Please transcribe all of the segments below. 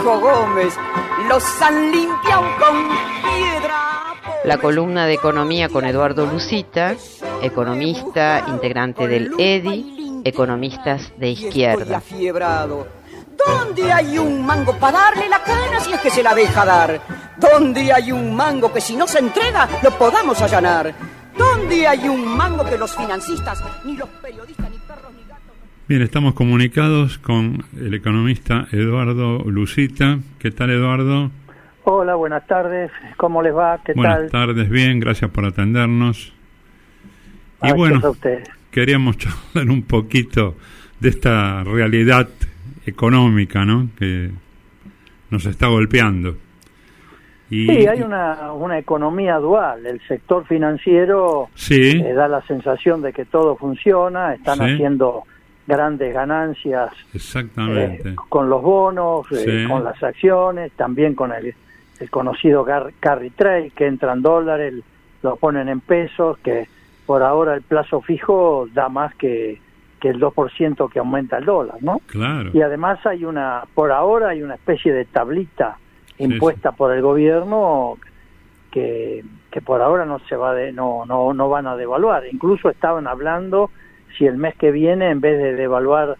viejo Gómez los han limpiado con piedra. La columna de economía con Eduardo Lucita, economista, integrante del EDI, Economistas de Izquierda. ¿Dónde hay un mango para darle la cana si es que se la deja dar? ¿Dónde hay un mango que si no se entrega lo podamos allanar? ¿Dónde hay un mango que los financistas, ni los periodistas, ni perros, ni gatos... Bien, estamos comunicados con el economista Eduardo Lucita. ¿Qué tal, Eduardo? Hola, buenas tardes. ¿Cómo les va? ¿Qué tal? Buenas tardes, bien, gracias por atendernos. Y Gracias bueno, a ustedes. Queríamos charlar un poquito de esta realidad económica, ¿no?, que nos está golpeando. Sí, hay una economía dual. El sector financiero da la sensación de que todo funciona, están haciendo grandes ganancias. Exactamente. Con los bonos, con las acciones, también con el conocido carry trade, que entran dólares, lo ponen en pesos, que por ahora el plazo fijo da más que el 2% que aumenta el dólar, ¿no? Claro. Y además por ahora hay una especie de tablita impuesta por el gobierno que por ahora no se va no van a devaluar. Incluso estaban hablando si el mes que viene, en vez de devaluar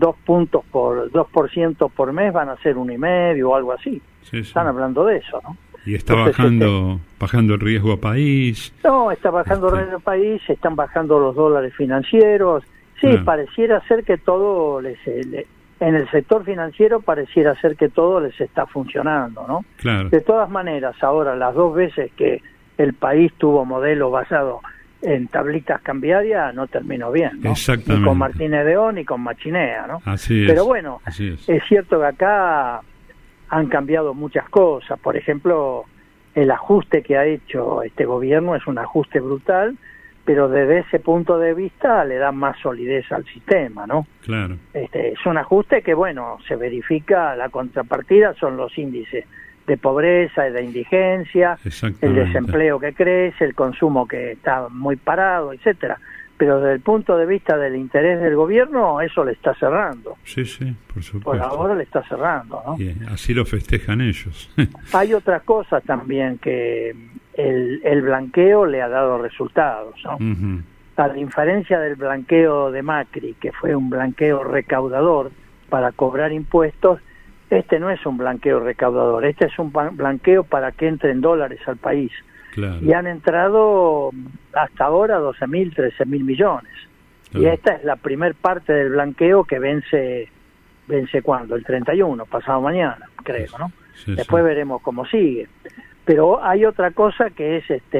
2% por mes, van a ser 1,5 o algo así. Están hablando de eso, ¿no? Y está bajando el riesgo país. No, está bajando el riesgo país, están bajando los dólares financieros. Sí, pareciera ser que todo en el sector financiero pareciera ser que todo les está funcionando, ¿no? Claro. De todas maneras, ahora las 2 veces que el país tuvo modelo basado en tablitas cambiarias no terminó bien, ¿no? Exactamente. Ni con Martínez de O ni con Machinea, ¿no? Así es. Pero bueno, es cierto que acá han cambiado muchas cosas. Por ejemplo, el ajuste que ha hecho este gobierno es un ajuste brutal, pero desde ese punto de vista le da más solidez al sistema, ¿no? Claro. Es un ajuste que, bueno, se verifica, la contrapartida son los índices de pobreza y de indigencia, el desempleo que crece, el consumo que está muy parado, etcétera. Pero desde el punto de vista del interés del gobierno, eso le está cerrando. Sí, por supuesto. Por ahora le está cerrando, ¿no? Y así lo festejan ellos. Hay otra cosa también, que el blanqueo le ha dado resultados, ¿no? Uh-huh. A diferencia del blanqueo de Macri, que fue un blanqueo recaudador para cobrar impuestos, este no es un blanqueo recaudador, este es un blanqueo para que entren dólares al país. Claro. Y han entrado hasta ahora 12.000, 13.000 millones. Claro. Y esta es la primer parte del blanqueo que vence ¿cuándo? El 31, pasado mañana, creo, ¿no? Después veremos cómo sigue. Pero hay otra cosa que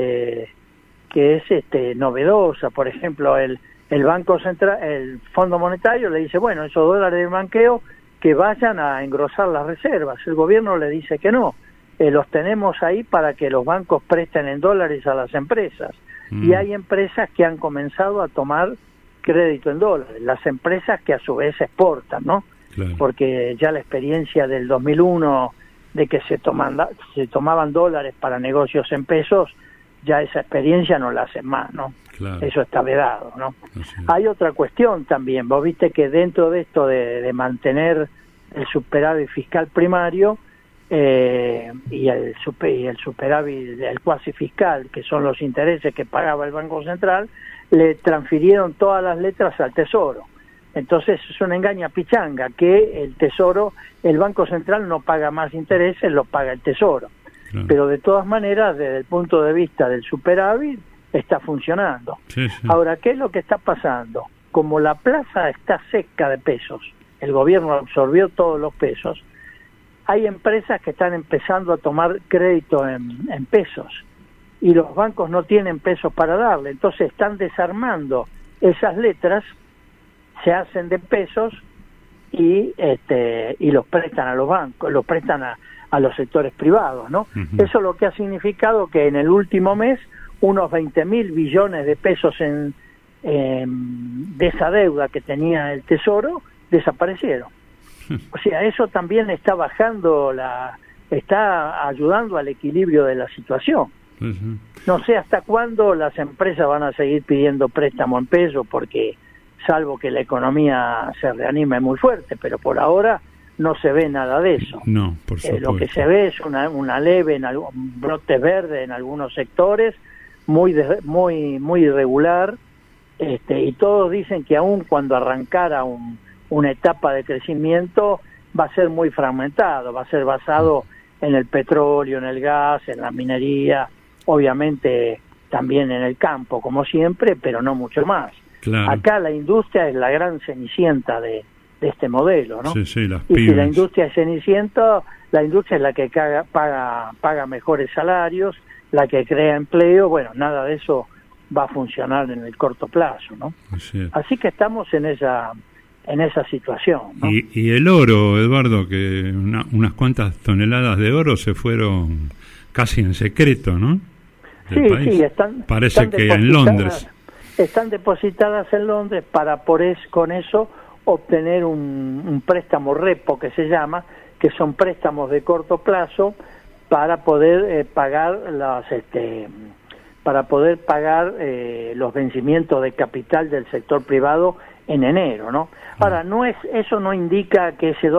es novedosa. Por ejemplo, el Banco Central, el Fondo Monetario le dice, bueno, esos dólares de blanqueo que vayan a engrosar las reservas. El gobierno le dice que no. Los tenemos ahí para que los bancos presten en dólares a las empresas. Y hay empresas que han comenzado a tomar crédito en dólares, las empresas que a su vez exportan, ¿no? Claro. Porque ya la experiencia del 2001 de que se tomaban dólares para negocios en pesos, ya esa experiencia no la hacen más, ¿no? Claro. Eso está vedado, ¿no? Hay otra cuestión también. Vos viste que dentro de esto de mantener el superávit fiscal primario, y el superávit, el cuasi fiscal, que son los intereses que pagaba el Banco Central, le transfirieron todas las letras al Tesoro. Entonces es una engaña pichanga que el Tesoro, el Banco Central no paga más intereses, lo paga el Tesoro. Claro. Pero de todas maneras, desde el punto de vista del superávit, está funcionando. Ahora, ¿qué es lo que está pasando? Como la plaza está seca de pesos, el gobierno absorbió todos los pesos, hay empresas que están empezando a tomar crédito en pesos y los bancos no tienen pesos para darle, entonces están desarmando esas letras, se hacen de pesos y los prestan a los bancos, los prestan a los sectores privados, ¿no? Uh-huh. Eso lo que ha significado que en el último mes unos 20.000 billones de pesos de esa deuda que tenía el Tesoro desaparecieron. O sea, eso también está bajando está ayudando al equilibrio de la situación. Uh-huh. No sé hasta cuándo las empresas van a seguir pidiendo préstamo en pesos, porque salvo que la economía se reanime muy fuerte, pero por ahora no se ve nada de eso. No, por supuesto. Lo que se ve es una leve, un brote verde en algunos sectores, muy irregular, y todos dicen que aún cuando arrancara una etapa de crecimiento va a ser muy fragmentado, va a ser basado en el petróleo, en el gas, en la minería, obviamente también en el campo, como siempre, pero no mucho más. Claro. Acá la industria es la gran cenicienta de este modelo, ¿no? Sí, sí, las y pymes. si la industria es cenicienta, la industria es la que paga mejores salarios, la que crea empleo. Bueno, nada de eso va a funcionar en el corto plazo, ¿no? Así que estamos en esa situación, ¿no? Y el oro, Eduardo, que unas cuantas toneladas de oro se fueron casi en secreto, ¿no? Sí, parece que en Londres. Están depositadas en Londres para con eso obtener un préstamo repo, que se llama, que son préstamos de corto plazo para poder pagar los vencimientos de capital del sector privado en enero, ¿no? Ahora, eso no indica que ese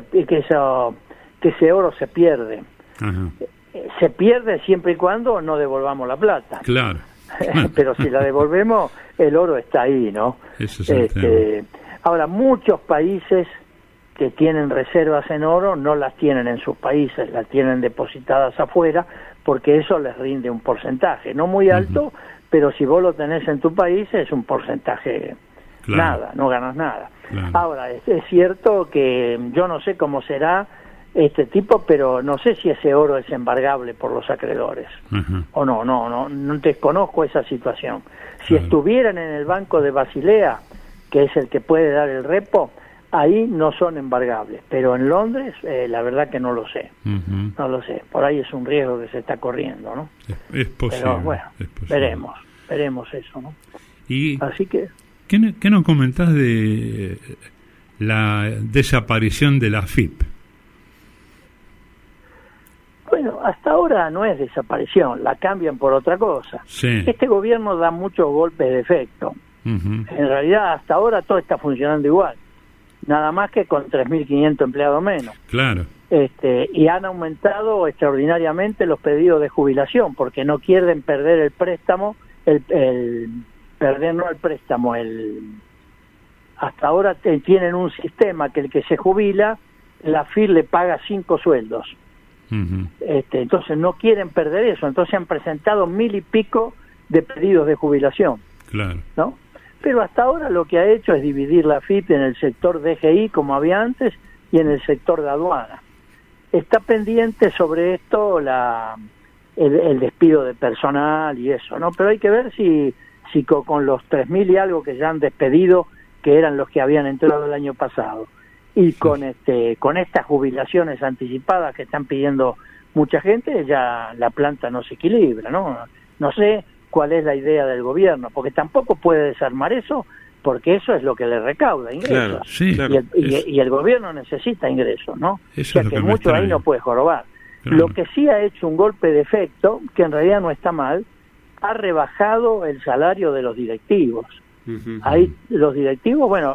oro se pierde. Ajá. Se pierde siempre y cuando no devolvamos la plata. Claro. Pero si la devolvemos, el oro está ahí, ¿no? Eso es el tema. Ahora, muchos países que tienen reservas en oro no las tienen en sus países, las tienen depositadas afuera, porque eso les rinde un porcentaje, no muy alto, pero si vos lo tenés en tu país es un porcentaje, nada, no ganas nada. Claro. Ahora, es cierto que yo no sé cómo será este tipo, pero no sé si ese oro es embargable por los acreedores o no desconozco esa situación. Si estuvieran en el Banco de Basilea, que es el que puede dar el repo, ahí no son embargables, pero en Londres la verdad que no lo sé. No lo sé, por ahí es un riesgo que se está corriendo, ¿no? Es posible. Pero bueno, veremos eso, ¿no? Y así que ¿qué nos comentás de la desaparición de la AFIP? Bueno, hasta ahora no es desaparición, la cambian por otra cosa. Sí. Este gobierno da muchos golpes de efecto. En realidad, hasta ahora todo está funcionando igual, nada más que con 3.500 empleados menos. Claro. Y han aumentado extraordinariamente los pedidos de jubilación, porque no quieren perder el préstamo, hasta ahora tienen un sistema que el que se jubila, la AFIP le paga 5 sueldos. Entonces no quieren perder eso, entonces han presentado 1.000 y pico de pedidos de jubilación. Claro. ¿No? Pero hasta ahora lo que ha hecho es dividir la AFIP en el sector DGI, como había antes, y en el sector de aduana. Está pendiente sobre esto el despido de personal y eso, ¿no? Pero hay que ver si con los 3.000 y algo que ya han despedido, que eran los que habían entrado el año pasado, y con estas jubilaciones anticipadas que están pidiendo mucha gente, ya la planta no se equilibra, ¿no? No sé cuál es la idea del gobierno, porque tampoco puede desarmar eso, porque eso es lo que le recauda ingresos. Claro, sí, y el gobierno necesita ingresos, ¿no? O sea que mucho ahí no puede jorobar. Claro. Lo que sí ha hecho un golpe de efecto, que en realidad no está mal, ha rebajado el salario de los directivos. Ahí los directivos, bueno,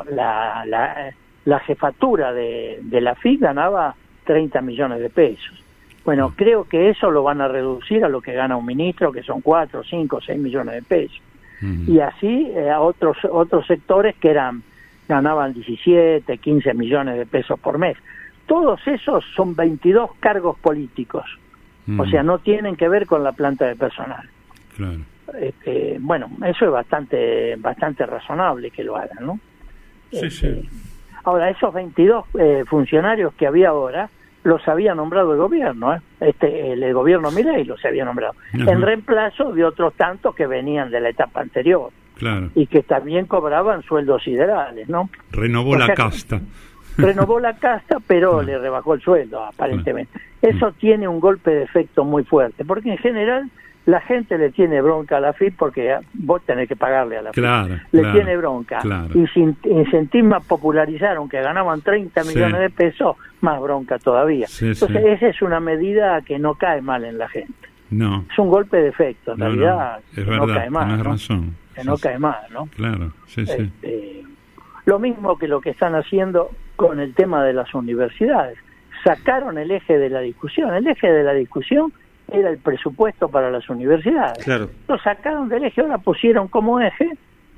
la jefatura de la AFIP ganaba 30 millones de pesos. Bueno, creo que eso lo van a reducir a lo que gana un ministro, que son 4, 5, 6 millones de pesos. Y así a otros sectores que ganaban 17, 15 millones de pesos por mes. Todos esos son 22 cargos políticos. O sea, no tienen que ver con la planta de personal. Claro. Bueno, eso es bastante razonable que lo hagan, ¿no? Sí. Ahora, esos 22 funcionarios que había ahora, los había nombrado el gobierno, el gobierno Milei los había nombrado, en reemplazo de otros tantos que venían de la etapa anterior. Claro. Y que también cobraban sueldos siderales, ¿no? Renovó la casta. Renovó la casta, pero le rebajó el sueldo, aparentemente. Eso tiene un golpe de efecto muy fuerte, porque en general la gente le tiene bronca a la AFIP porque vos tenés que pagarle a la AFIP. Le tiene bronca. Claro. Y si en Sentisma popularizaron que ganaban 30 millones de pesos, más bronca todavía. Entonces esa es una medida que no cae mal en la gente. No. Es un golpe de efecto, en realidad es verdad, no cae mal. Tienes razón. Que no cae mal, ¿no? Claro, Lo mismo que lo que están haciendo con el tema de las universidades. Sacaron el eje de la discusión. El eje de la discusión era el presupuesto para las universidades. Claro. Lo sacaron del eje, ahora pusieron como eje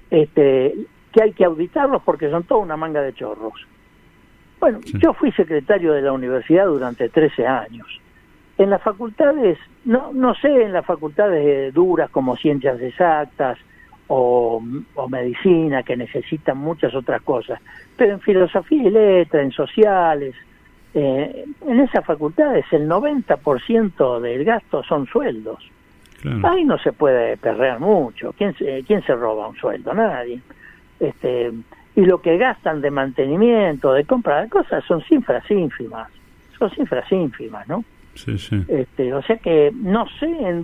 que hay que auditarlos porque son toda una manga de chorros. Bueno, Sí. yo fui secretario de la universidad durante 13 años. En las facultades, no sé, en las facultades duras como ciencias exactas o medicina, que necesitan muchas otras cosas, pero en filosofía y letras, en sociales, en esas facultades el 90% del gasto son sueldos. Claro. Ahí no se puede perrear mucho. ¿Quién se roba un sueldo? Nadie. Y lo que gastan de mantenimiento, de compra de cosas, son cifras ínfimas. Son cifras ínfimas, ¿no? Sí, sí. O sea que no sé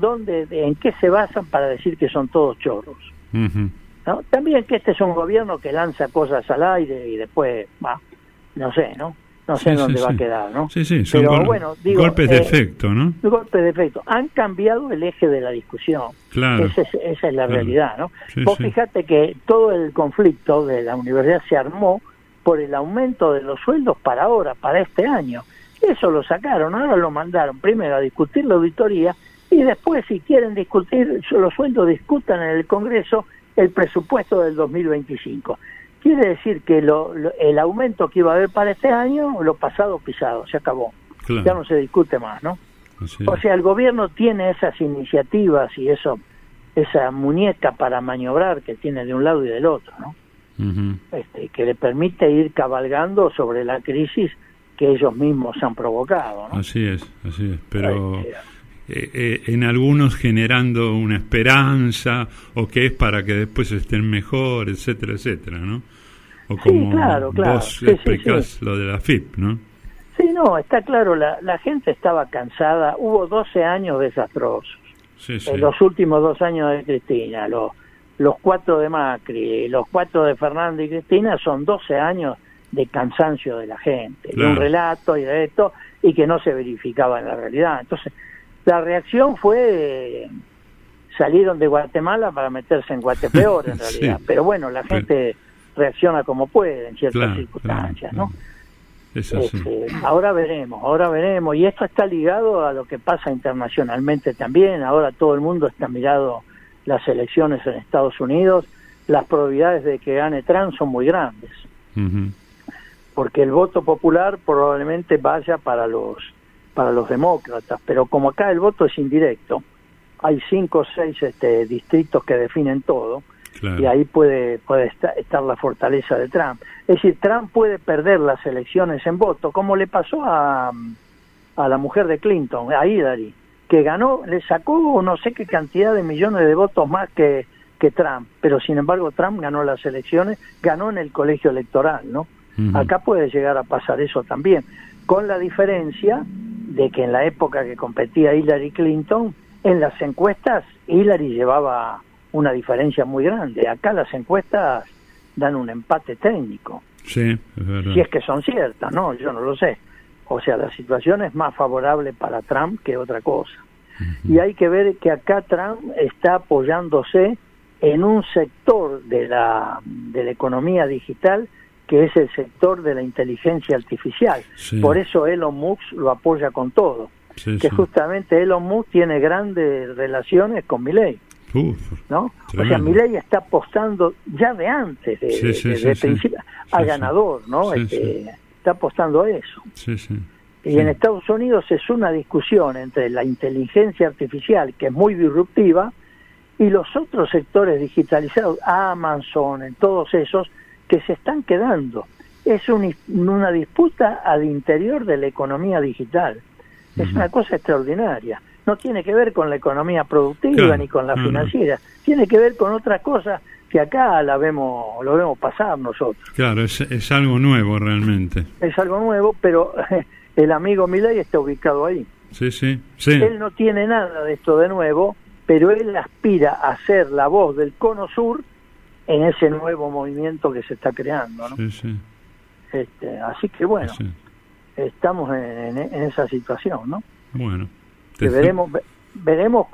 en qué se basan para decir que son todos chorros, Ujú. ¿no? También que este es un gobierno que lanza cosas al aire y después, no sé, ¿no? No sé Sí, dónde sí, va sí. a quedar, ¿no? Sí, sí, son Pero bueno, digo, golpes de efecto, ¿no? Golpes de efecto. Han cambiado el eje de la discusión. Claro. Esa es la Claro. realidad, ¿no? Sí, Vos sí. fijate que todo el conflicto de la universidad se armó por el aumento de los sueldos para ahora, para este año. Eso lo sacaron, ahora lo mandaron primero a discutir la auditoría y después, si quieren discutir los sueldos, discutan en el Congreso el presupuesto del 2025. Quiere decir que el aumento que iba a haber para este año, lo pasado pisado, se acabó. Claro. Ya no se discute más, ¿no? Así O es. sea, el gobierno tiene esas iniciativas y esa muñeca para maniobrar que tiene de un lado y del otro, ¿no? Ujú. Que le permite ir cabalgando sobre la crisis que ellos mismos han provocado, ¿no? Así es, pero en algunos generando una esperanza o que es para que después estén mejor, etcétera, etcétera, ¿no? O Sí, como claro. vos Sí, explicás sí. lo de la FIP, ¿no? Sí, no, está claro, la gente estaba cansada, hubo 12 años desastrosos, Sí, sí. los últimos 2 años de Cristina, los 4 de Macri, los 4 de Fernández y Cristina son 12 años de cansancio de la gente, Claro. de un relato y de esto, y que no se verificaba en la realidad. Entonces, la reacción fue, salieron de Guatemala para meterse en Guatepeor, en Sí. realidad. Pero bueno, la gente reacciona como puede en ciertas Claro, circunstancias, claro, ¿no? Es así. Ahora veremos, y esto está ligado a lo que pasa internacionalmente también. Ahora todo el mundo está mirando las elecciones en Estados Unidos, las probabilidades de que gane Trump son muy grandes, Ujú. porque el voto popular probablemente vaya para los demócratas, pero como acá el voto es indirecto, hay 5 o 6 distritos que definen todo, Claro. y ahí puede estar la fortaleza de Trump. Es decir, Trump puede perder las elecciones en voto, como le pasó a la mujer de Clinton, a Hillary, que ganó, le sacó no sé qué cantidad de millones de votos más que Trump, pero sin embargo Trump ganó las elecciones, ganó en el colegio electoral, ¿no? Ujú. Acá puede llegar a pasar eso también, con la diferencia de que en la época que competía Hillary Clinton, en las encuestas Hillary llevaba una diferencia muy grande. Acá las encuestas dan un empate técnico, Sí, es verdad. si es que son ciertas, ¿no? Yo no lo sé. O sea, la situación es más favorable para Trump que otra cosa. Y hay que ver que acá Trump está apoyándose en un sector de la economía digital que es el sector de la inteligencia artificial. Sí. Por eso Elon Musk lo apoya con todo. Sí, Que sí. justamente Elon Musk tiene grandes relaciones con Milei, Uf, ¿no? tremendo. O sea, Milei está apostando ya de antes, Sí, sí, de sí, sí. principio, Sí, al sí. ganador, ¿no? Sí, sí. Está apostando a eso. Sí, sí. Y Sí. en Estados Unidos es una discusión entre la inteligencia artificial, que es muy disruptiva, y los otros sectores digitalizados, Amazon, en todos esos, que se están quedando. Es una disputa al interior de la economía digital. Es una cosa extraordinaria. No tiene que ver con la economía productiva Claro, ni con la no, no. financiera. Tiene que ver con otras cosas que acá lo vemos pasar nosotros. Claro, es algo nuevo realmente. Es algo nuevo, pero el amigo Milei está ubicado ahí. Sí, sí, sí. Él no tiene nada de esto de nuevo, pero él aspira a ser la voz del Cono Sur en ese nuevo movimiento que se está creando, ¿no? Sí, sí. Así que bueno, Sí. estamos en esa situación, ¿no? Bueno. Que veremos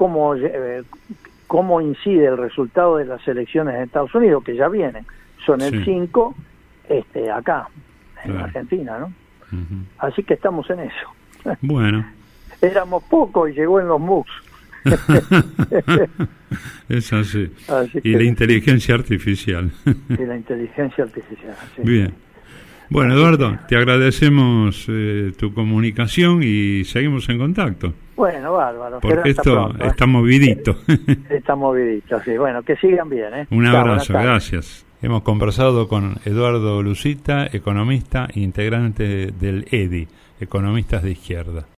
cómo incide el resultado de las elecciones de Estados Unidos, que ya vienen, son el Sí. 5 acá, en Argentina, ¿no? Así que estamos en eso. Bueno. Éramos pocos y llegó en los MOOCs. Es así. Y la inteligencia artificial. Y la inteligencia artificial, sí. Bien. Bueno, Eduardo, te agradecemos tu comunicación y seguimos en contacto. Bueno, bárbaro. Porque esto pronto, está movidito. Está movidito, sí. Bueno, que sigan bien, ¿eh? Un abrazo, gracias. Hemos conversado con Eduardo Lucita, economista integrante del EDI, Economistas de Izquierda.